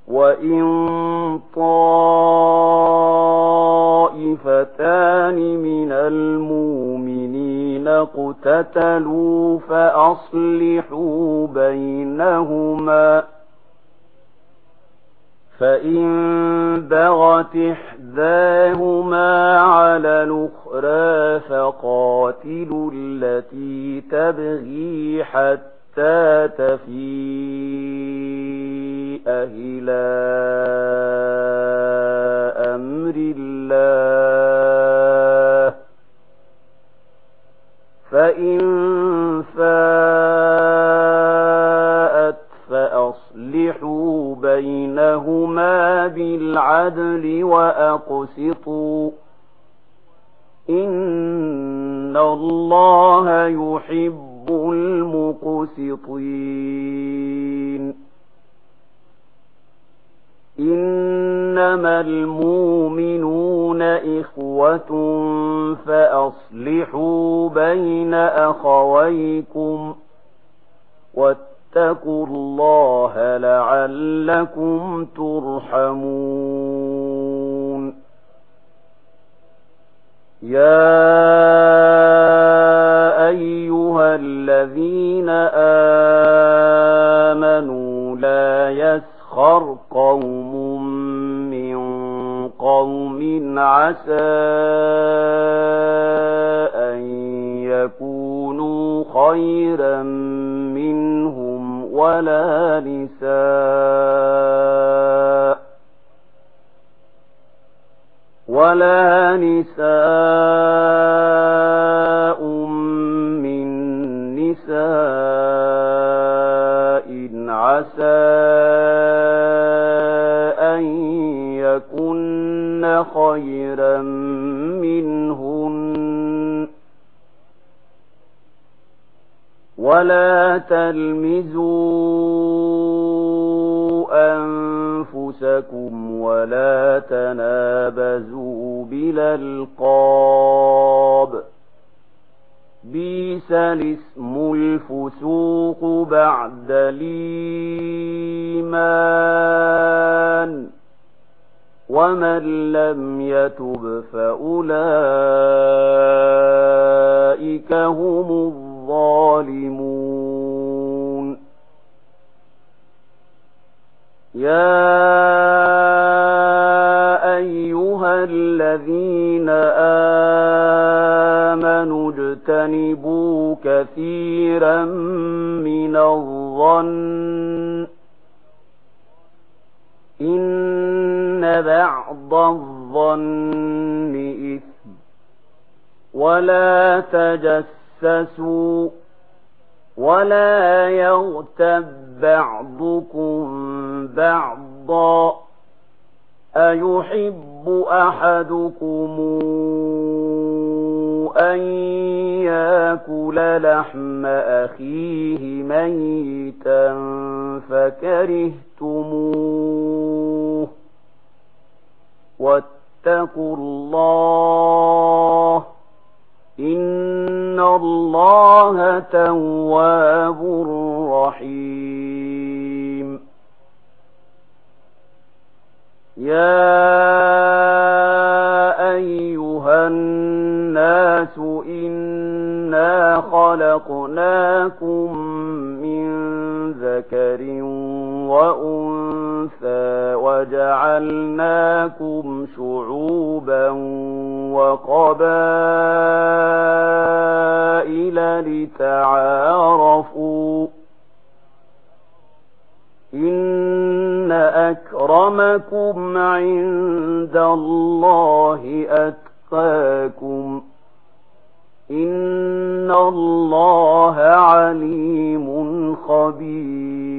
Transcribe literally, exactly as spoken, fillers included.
وإن طائفتان من المؤمنين اقتتلوا فأصلحوا بينهما فإن بغت إحداهما على الأخرى فقاتلوا التي تبغي حتى تفيء إلى أمر الله فإن فاءت فأصلحوا بينهما بالعدل وأقسطوا إن الله يحب المقسطين إنما المؤمنون إخوة فأصلحوا بين أخويكم واتقوا الله لعلكم ترحمون يا أيها الذين آمنوا لا يسخر قوم من قوم عسى أن يكونوا خيرا منهم ولا نساء ولا نساء من نساء عسى أن يكن خيرا منهن ولا تلمزوا أنفسكم ولا تنابزوا بالألقاب بئس الاسم الفسوق بعد الإيمان ومن لم يتب فأولئك هم الظالمون يا أيها الذين آمنوا اجتنبوا كثيرا من الظن إن بعض الظن إثم ولا تجسسوا ولا يغتب بعضكم بعضا أيحب أحدكم أن يأكل لحم أخيه ميتا فكرهتموه واتقوا الله إن الله تواب رحيم يا أيها الناس إنا خلقناكم من ذكر وأنثى وجعلناكم شعوبا وقبائل لتعارفوا إن أكرمكم عند الله أتقاكم إن الله عليم خبير